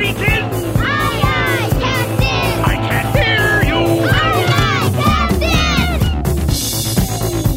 ready, kids? Aye, aye, Captain! I can't hear you! Aye, aye, Captain!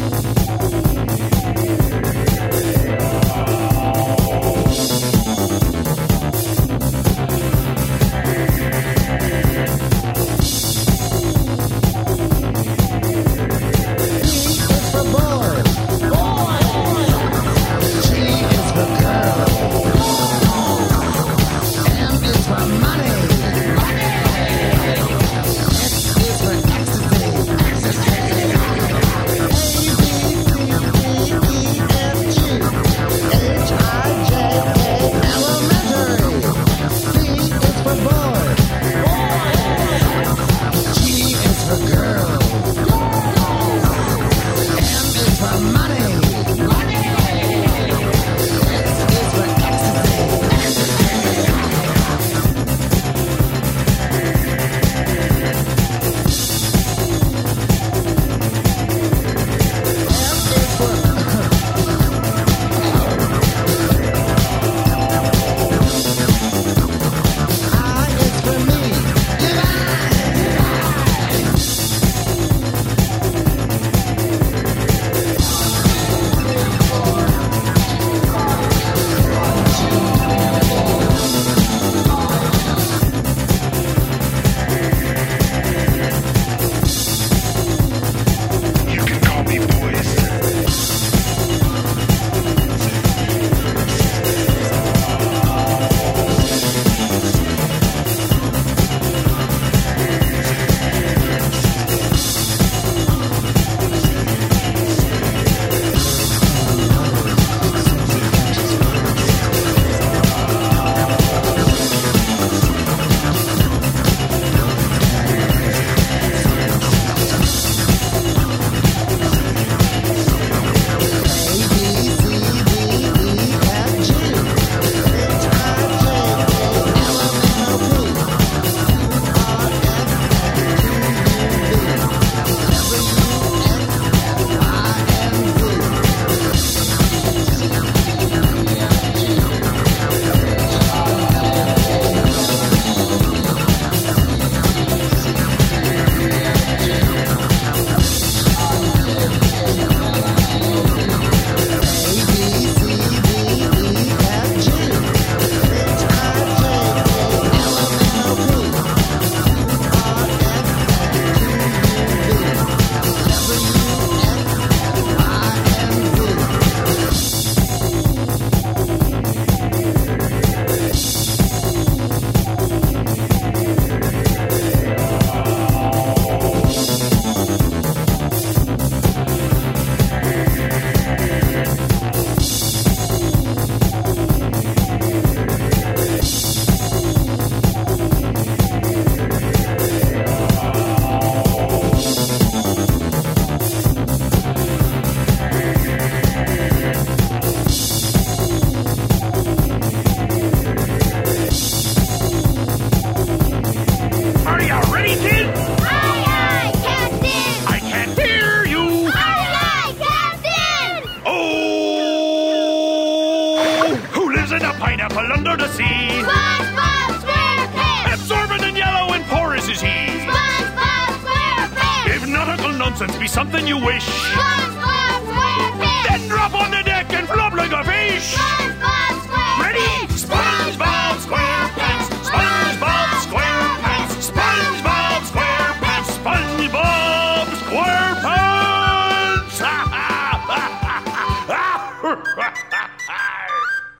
You can call me boys. Are you ready, kids? Aye, aye, Captain! I can't hear you! Aye, aye, Captain! Oh! Who lives in a pineapple under the sea? SpongeBob SquarePants! Absorbent and yellow and porous is he. SpongeBob SquarePants! If nautical nonsense be something you wish, SpongeBob